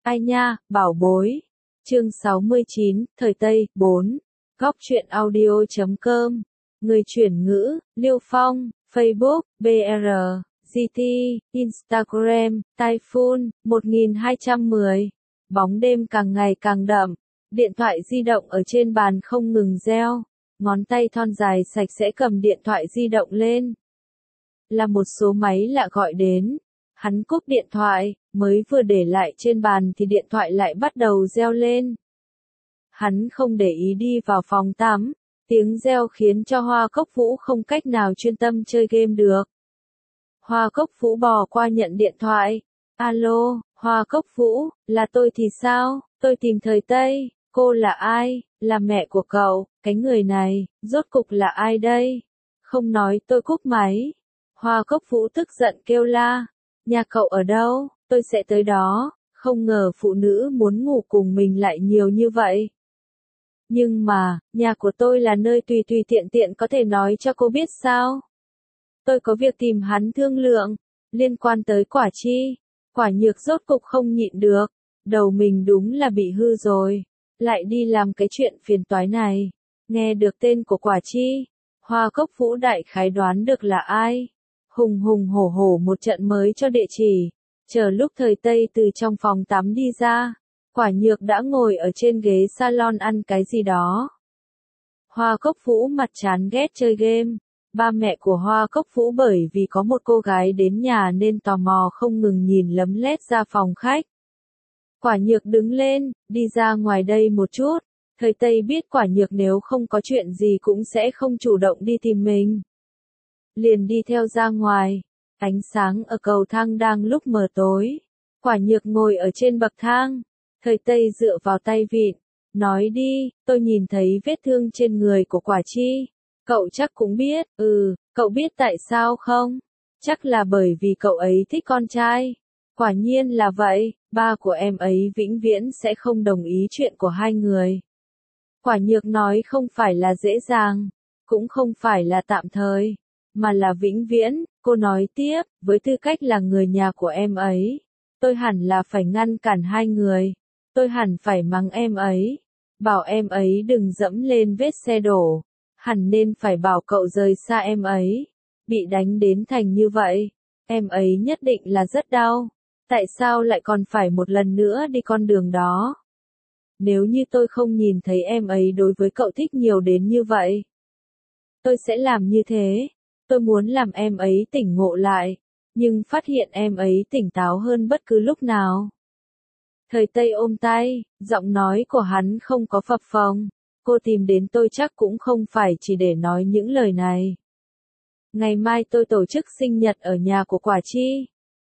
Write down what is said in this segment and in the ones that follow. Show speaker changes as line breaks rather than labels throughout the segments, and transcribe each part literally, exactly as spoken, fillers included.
Ai nha, bảo bối. Chương sáu mươi chín, Thời Tây, bốn. Góc truyện audio chấm com. Người chuyển ngữ, Liêu Phong, Facebook, bê rờ, giê tê, Instagram, Typhoon, một nghìn hai trăm mười. Bóng đêm càng ngày càng đậm. Điện thoại di động ở trên bàn không ngừng reo. Ngón tay thon dài sạch sẽ cầm điện thoại di động lên. Là một số máy lạ gọi đến. Hắn cúp điện thoại, mới vừa để lại trên bàn thì điện thoại lại bắt đầu reo lên. Hắn không để ý đi vào phòng tắm, tiếng reo khiến cho Hoa Cốc Vũ không cách nào chuyên tâm chơi game được. Hoa Cốc Vũ bò qua nhận điện thoại. Alo, Hoa Cốc Vũ, là tôi thì sao? Tôi tìm Thời Tây, cô là ai? Là mẹ của cậu, cái người này, rốt cục là ai đây? Không nói tôi cúp máy. Hoa Cốc Vũ tức giận kêu la. Nhà cậu ở đâu? Tôi sẽ tới đó. Không ngờ phụ nữ muốn ngủ cùng mình lại nhiều như vậy. Nhưng mà, nhà của tôi là nơi tùy tùy tiện tiện có thể nói cho cô biết sao? Tôi có việc tìm hắn thương lượng, liên quan tới Quả Chi. Quả Nhược rốt cục không nhịn được, đầu mình đúng là bị hư rồi, lại đi làm cái chuyện phiền toái này. Nghe được tên của Quả Chi, Hoa Cốc Vũ đại khái đoán được là ai. Hùng hùng hổ hổ một trận mới cho địa chỉ, chờ lúc Thời Tây từ trong phòng tắm đi ra, Quả Nhược đã ngồi ở trên ghế salon ăn cái gì đó. Hoa Cốc Vũ mặt chán ghét chơi game, ba mẹ của Hoa Cốc Vũ bởi vì có một cô gái đến nhà nên tò mò không ngừng nhìn lấm lét ra phòng khách. Quả Nhược đứng lên, đi ra ngoài đây một chút, Thời Tây biết Quả Nhược nếu không có chuyện gì cũng sẽ không chủ động đi tìm mình. Liền đi theo ra ngoài, ánh sáng ở cầu thang đang lúc mờ tối. Quả Nhược ngồi ở trên bậc thang, Thời Tây dựa vào tay vịn, nói đi, tôi nhìn thấy vết thương trên người của Quả Chi. Cậu chắc cũng biết, ừ, cậu biết tại sao không? Chắc là bởi vì cậu ấy thích con trai. Quả nhiên là vậy, ba của em ấy vĩnh viễn sẽ không đồng ý chuyện của hai người. Quả Nhược nói không phải là dễ dàng, cũng không phải là tạm thời, mà là vĩnh viễn. Cô nói tiếp, với tư cách là người nhà của em ấy, tôi hẳn là phải ngăn cản hai người. Tôi hẳn phải mắng em ấy, bảo em ấy đừng dẫm lên vết xe đổ. Hẳn nên phải bảo cậu rời xa em ấy. Bị đánh đến thành như vậy, em ấy nhất định là rất đau. Tại sao lại còn phải một lần nữa đi con đường đó? Nếu như tôi không nhìn thấy em ấy đối với cậu thích nhiều đến như vậy, tôi sẽ làm như thế. Tôi muốn làm em ấy tỉnh ngộ lại, nhưng phát hiện em ấy tỉnh táo hơn bất cứ lúc nào. Thời Tây ôm tay, giọng nói của hắn không có phập phồng. Cô tìm đến tôi chắc cũng không phải chỉ để nói những lời này. Ngày mai tôi tổ chức sinh nhật ở nhà của Quả Chi.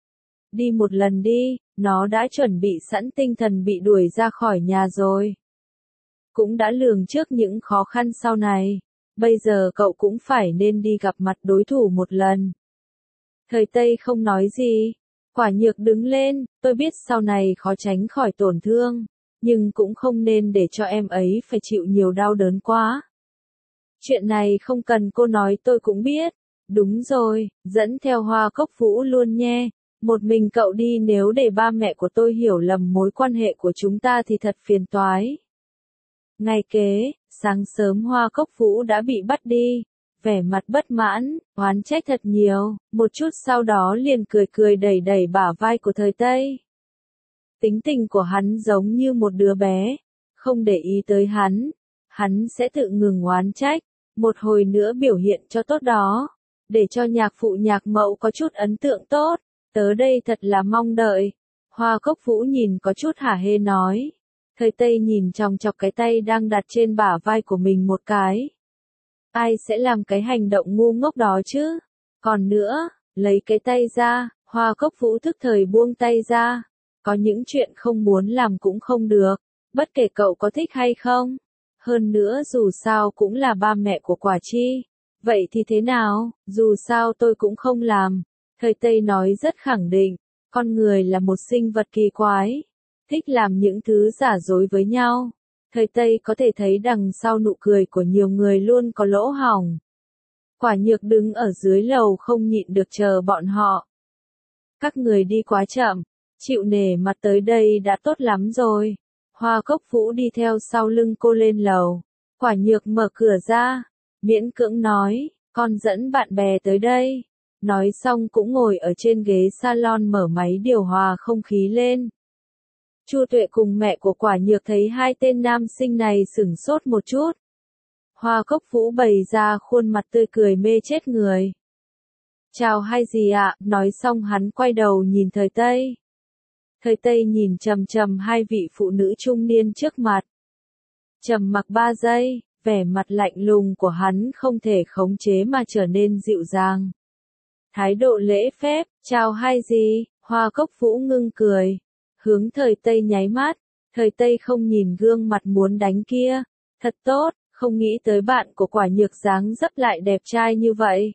Đi một lần đi, nó đã chuẩn bị sẵn tinh thần bị đuổi ra khỏi nhà rồi. Cũng đã lường trước những khó khăn sau này. Bây giờ cậu cũng phải nên đi gặp mặt đối thủ một lần. Thời Tây không nói gì. Quả Nhược đứng lên, tôi biết sau này khó tránh khỏi tổn thương, nhưng cũng không nên để cho em ấy phải chịu nhiều đau đớn quá. Chuyện này không cần cô nói tôi cũng biết. Đúng rồi, dẫn theo Hoa Cốc Vũ luôn nhé. Một mình cậu đi, nếu để ba mẹ của tôi hiểu lầm mối quan hệ của chúng ta thì thật phiền toái. Ngày kế, sáng sớm Hoa Cốc Vũ đã bị bắt đi, vẻ mặt bất mãn, oán trách thật nhiều, một chút sau đó liền cười cười đẩy đẩy bả vai của Thời Tây. Tính tình của hắn giống như một đứa bé, không để ý tới hắn, hắn sẽ tự ngừng oán trách, một hồi nữa biểu hiện cho tốt đó, để cho nhạc phụ nhạc mẫu có chút ấn tượng tốt, tớ đây thật là mong đợi. Hoa Cốc Vũ nhìn có chút hả hê nói. Thời Tây nhìn chòng chọc cái tay đang đặt trên bả vai của mình một cái. Ai sẽ làm cái hành động ngu ngốc đó chứ? Còn nữa, lấy cái tay ra, Hoa Cốc Vũ thức thời buông tay ra. Có những chuyện không muốn làm cũng không được, bất kể cậu có thích hay không. Hơn nữa dù sao cũng là ba mẹ của Quả Chi. Vậy thì thế nào, dù sao tôi cũng không làm. Thời Tây nói rất khẳng định, con người là một sinh vật kỳ quái, thích làm những thứ giả dối với nhau. Thời Tây có thể thấy đằng sau nụ cười của nhiều người luôn có lỗ hổng. Quả Nhược đứng ở dưới lầu không nhịn được chờ bọn họ. Các người đi quá chậm, Chịu nể mặt tới đây đã tốt lắm rồi. Hoa Cốc Vũ đi theo sau lưng cô lên lầu. Quả Nhược mở cửa ra, miễn cưỡng nói, con dẫn bạn bè tới đây. Nói xong cũng ngồi ở trên ghế salon mở máy điều hòa không khí lên. Chu Tuệ cùng mẹ của Quả Nhược thấy hai tên nam sinh này sửng sốt một chút. Hoa Cốc Vũ bày ra khuôn mặt tươi cười mê chết người. Chào hai gì ạ, nói xong hắn quay đầu nhìn Thời Tây. Thời Tây nhìn chằm chằm hai vị phụ nữ trung niên trước mặt. Trầm mặc ba giây, vẻ mặt lạnh lùng của hắn không thể khống chế mà trở nên dịu dàng. Thái độ lễ phép, chào hai gì, Hoa Cốc Vũ ngưng cười. Hướng Thời Tây nháy mắt, Thời Tây không nhìn gương mặt muốn đánh kia. Thật tốt, không nghĩ tới bạn của Quả Nhược dáng dấp lại đẹp trai như vậy.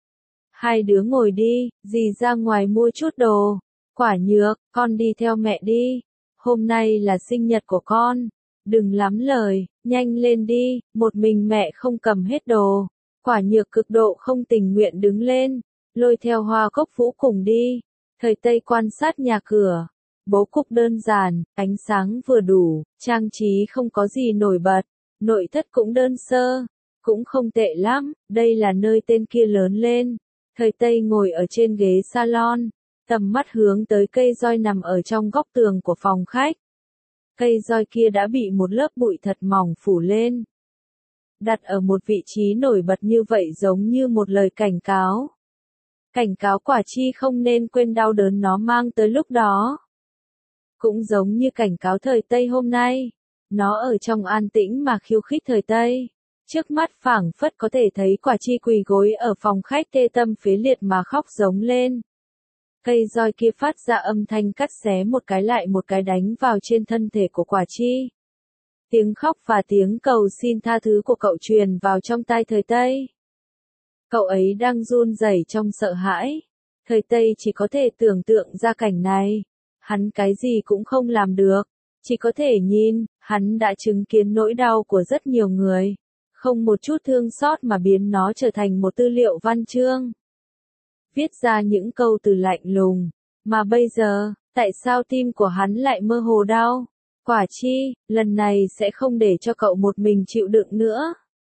Hai đứa ngồi đi, dì ra ngoài mua chút đồ. Quả Nhược, con đi theo mẹ đi. Hôm nay là sinh nhật của con. Đừng lắm lời, nhanh lên đi, một mình mẹ không cầm hết đồ. Quả Nhược cực độ không tình nguyện đứng lên, lôi theo Hoa Cốc Vũ cùng đi. Thời Tây quan sát nhà cửa. Bố cục đơn giản, ánh sáng vừa đủ, trang trí không có gì nổi bật. Nội thất cũng đơn sơ, cũng không tệ lắm, đây là nơi tên kia lớn lên. Thời Tây ngồi ở trên ghế salon, tầm mắt hướng tới cây roi nằm ở trong góc tường của phòng khách. Cây roi kia đã bị một lớp bụi thật mỏng phủ lên. Đặt ở một vị trí nổi bật như vậy giống như một lời cảnh cáo. Cảnh cáo Quả Chi không nên quên đau đớn nó mang tới lúc đó. Cũng giống như cảnh cáo Thời Tây hôm nay. Nó ở trong an tĩnh mà khiêu khích Thời Tây. Trước mắt phảng phất có thể thấy Quả Chi quỳ gối ở phòng khách tê tâm phế liệt mà khóc giống lên. Cây roi kia phát ra âm thanh cắt xé một cái lại một cái đánh vào trên thân thể của Quả Chi. Tiếng khóc và tiếng cầu xin tha thứ của cậu truyền vào trong tai Thời Tây. Cậu ấy đang run rẩy trong sợ hãi. Thời Tây chỉ có thể tưởng tượng ra cảnh này. Hắn cái gì cũng không làm được. Chỉ có thể nhìn, hắn đã chứng kiến nỗi đau của rất nhiều người. Không một chút thương xót mà biến nó trở thành một tư liệu văn chương. Viết ra những câu từ lạnh lùng. Mà bây giờ, tại sao tim của hắn lại mơ hồ đau? Quả Chi, lần này sẽ không để cho cậu một mình chịu đựng nữa.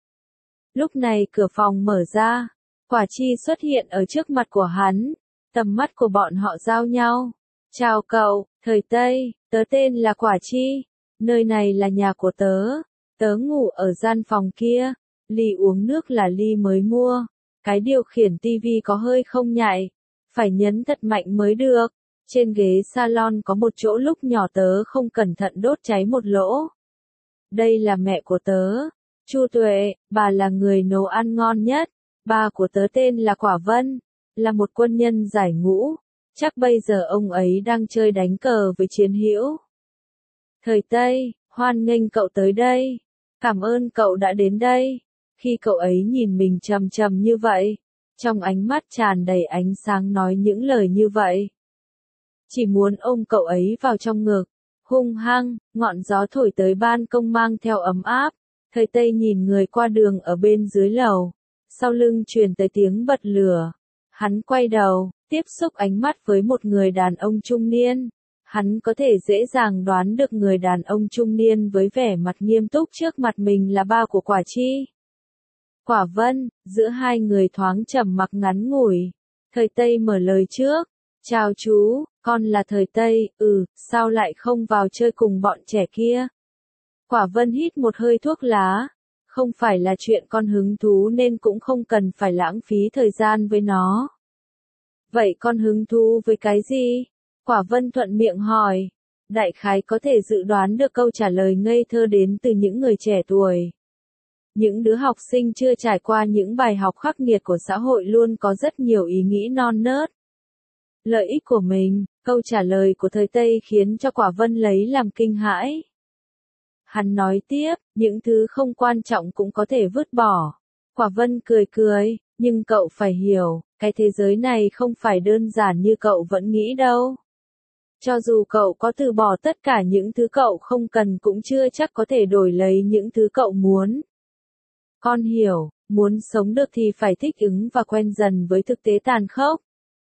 Lúc này cửa phòng mở ra. Quả Chi xuất hiện ở trước mặt của hắn. Tầm mắt của bọn họ giao nhau. Chào cậu, Thời Tây, tớ tên là Quả Chi. Nơi này là nhà của tớ. Tớ ngủ ở gian phòng kia. Ly uống nước là ly mới mua. Cái điều khiển tivi có hơi không nhạy. Phải nhấn thật mạnh mới được. Trên ghế salon có một chỗ lúc nhỏ tớ không cẩn thận đốt cháy một lỗ. Đây là mẹ của tớ. Chu Tuệ, bà là người nấu ăn ngon nhất. Ba của tớ tên là Quả Vân. Là một quân nhân giải ngũ. Chắc bây giờ ông ấy đang chơi đánh cờ với chiến hữu. Thời Tây, hoan nghênh cậu tới đây. Cảm ơn cậu đã đến đây. Khi cậu ấy nhìn mình trầm trầm như vậy, trong ánh mắt tràn đầy ánh sáng nói những lời như vậy. Chỉ muốn ôm cậu ấy vào trong ngực, hung hăng, ngọn gió thổi tới ban công mang theo ấm áp. Thời Tây nhìn người qua đường ở bên dưới lầu, sau lưng truyền tới tiếng bật lửa. Hắn quay đầu, tiếp xúc ánh mắt với một người đàn ông trung niên. Hắn có thể dễ dàng đoán được người đàn ông trung niên với vẻ mặt nghiêm túc trước mặt mình là ba của Quả Chi. Quả Vân, giữa hai người thoáng trầm mặc ngắn ngủi. Thời Tây mở lời trước. Chào chú, con là Thời Tây, ừ, sao lại không vào chơi cùng bọn trẻ kia? Quả Vân hít một hơi thuốc lá. Không phải là chuyện con hứng thú nên cũng không cần phải lãng phí thời gian với nó. Vậy con hứng thú với cái gì? Quả Vân thuận miệng hỏi. Đại khái có thể dự đoán được câu trả lời ngây thơ đến từ những người trẻ tuổi. Những đứa học sinh chưa trải qua những bài học khắc nghiệt của xã hội luôn có rất nhiều ý nghĩ non nớt. Lợi ích của mình, câu trả lời của Thời Tây khiến cho Quả Vân lấy làm kinh hãi. Hắn nói tiếp, những thứ không quan trọng cũng có thể vứt bỏ. Quả Vân cười cười, nhưng cậu phải hiểu, cái thế giới này không phải đơn giản như cậu vẫn nghĩ đâu. Cho dù cậu có từ bỏ tất cả những thứ cậu không cần cũng chưa chắc có thể đổi lấy những thứ cậu muốn. Con hiểu, muốn sống được thì phải thích ứng và quen dần với thực tế tàn khốc.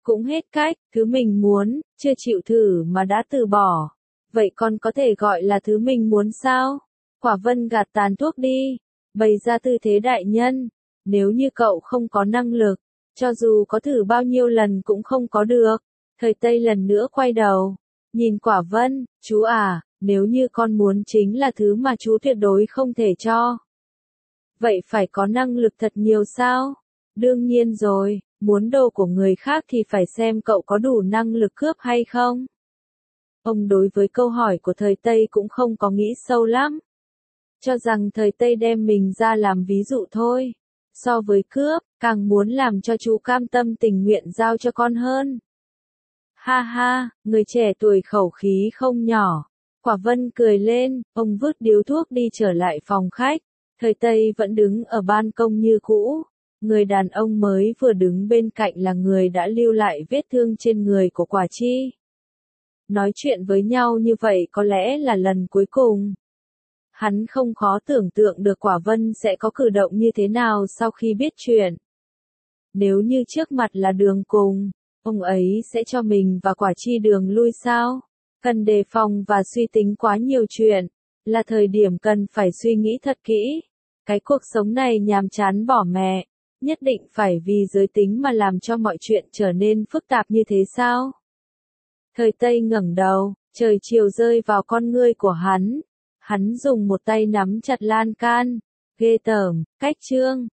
cũng hết cách, thứ mình muốn, chưa chịu thử mà đã từ bỏ. Vậy còn có thể gọi là thứ mình muốn sao? Quả Vân gạt tàn thuốc đi, bày ra tư thế đại nhân. Nếu như cậu không có năng lực, cho dù có thử bao nhiêu lần cũng không có được. Thời Tây lần nữa quay đầu, nhìn Quả Vân, chú à, nếu như con muốn chính là thứ mà chú tuyệt đối không thể cho. Vậy phải có năng lực thật nhiều sao? Đương nhiên rồi, muốn đồ của người khác thì phải xem cậu có đủ năng lực cướp hay không. Ông đối với câu hỏi của thời Tây cũng không có nghĩ sâu lắm. Cho rằng thời Tây đem mình ra làm ví dụ thôi. So với cướp, càng muốn làm cho chú cam tâm tình nguyện giao cho con hơn. Ha ha, người trẻ tuổi khẩu khí không nhỏ. Quả Vân cười lên, ông vứt điếu thuốc đi trở lại phòng khách. Thời Tây vẫn đứng ở ban công như cũ. Người đàn ông mới vừa đứng bên cạnh là người đã lưu lại vết thương trên người của Quả Chi. Nói chuyện với nhau như vậy có lẽ là lần cuối cùng. Hắn không khó tưởng tượng được Quả Vân sẽ có cử động như thế nào sau khi biết chuyện. Nếu như trước mặt là đường cùng, ông ấy sẽ cho mình và Quả Chi đường lui sao? Cần đề phòng và suy tính quá nhiều chuyện, là thời điểm cần phải suy nghĩ thật kỹ. Cái cuộc sống này nhàm chán bỏ mẹ, nhất định phải vì giới tính mà làm cho mọi chuyện trở nên phức tạp như thế sao? Thời Tây ngẩng đầu, trời chiều rơi vào con ngươi của hắn. Hắn dùng một tay nắm chặt lan can. Ghê tởm, cách trương.